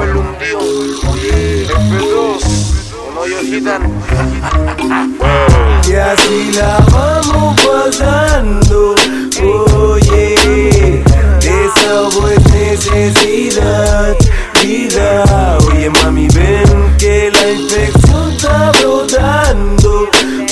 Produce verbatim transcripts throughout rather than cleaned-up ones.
Pueblo hundido, F dos, un hoyo gitano. Y así la vamos pasando, oye, desahogo es necesidad, vida. Oye mami, ven que la infección está brotando,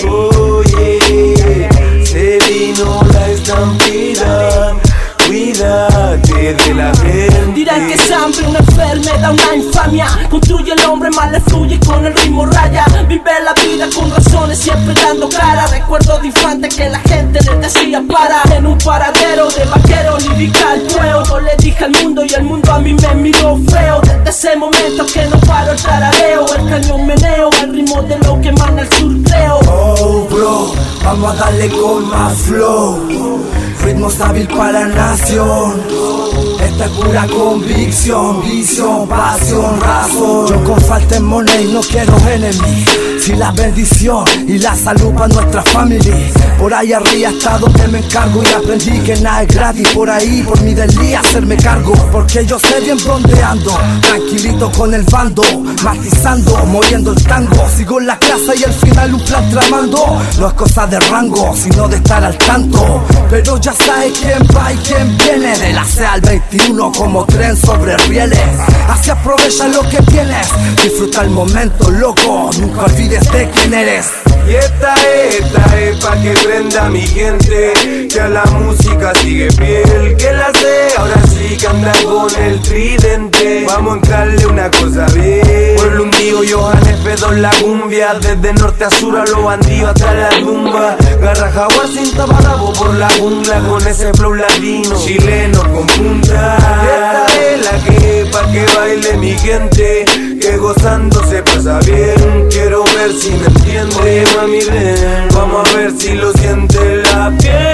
oye, se vino la estampida. Cuídate de la gente. Dirán que es hambre, una enfermedad, una infamia. Construye el hombre, mal le fluye con el ritmo raya. Vive la vida con razones, siempre dando cara. Recuerdo de infante que la gente le decía para. En un paradero de vaquero, lírica al pueo. Yo le dije al mundo y el mundo a mí me miró feo. Desde ese momento que no paro el tarareo. El cañón meneo al ritmo de lo que emana el surcreo. Oh bro, vamos a darle con más flow. Ritmo hábil para la nación. Esta es pura convicción, visión, pasión, razón. Yo con falta en money no quiero enemigos. Si la bendición y la salud para nuestra familia. Por ahí arriba está donde me encargo. Y aprendí que nada es gratis. Por ahí, por mi delía, hacerme cargo. Porque yo sé bien dónde ando. Tranquilito con el bando, matizando, moviendo el tango. Sigo en la clase y al final un plan tramando. No es cosa de rango, sino de estar al tanto. Pero ya sabes quién va y quién viene. De la C al veintiuno como tren sobre rieles. Así aprovecha lo que tienes. Disfruta el momento, loco. Nunca olvides de quién eres. Y esta es, esta es pa' que prenda mi gente. Que a la música sigue fiel. Que la sé, ahora sí que anda con el tridente. Vamos a entrarle una cosa bien. Pueblo hundido, Johan F dos la cumbia. Desde norte a sur a los bandidos hasta la tumba. Garra jaguar sin taparabo por la jungla. Con ese flow latino, chileno con punta. Y esta es la que pa' que baile mi gente. Que gozando se pasa bien. Quiero ver si me entiende. Oye mami ven, vamos a ver si lo siente la piel.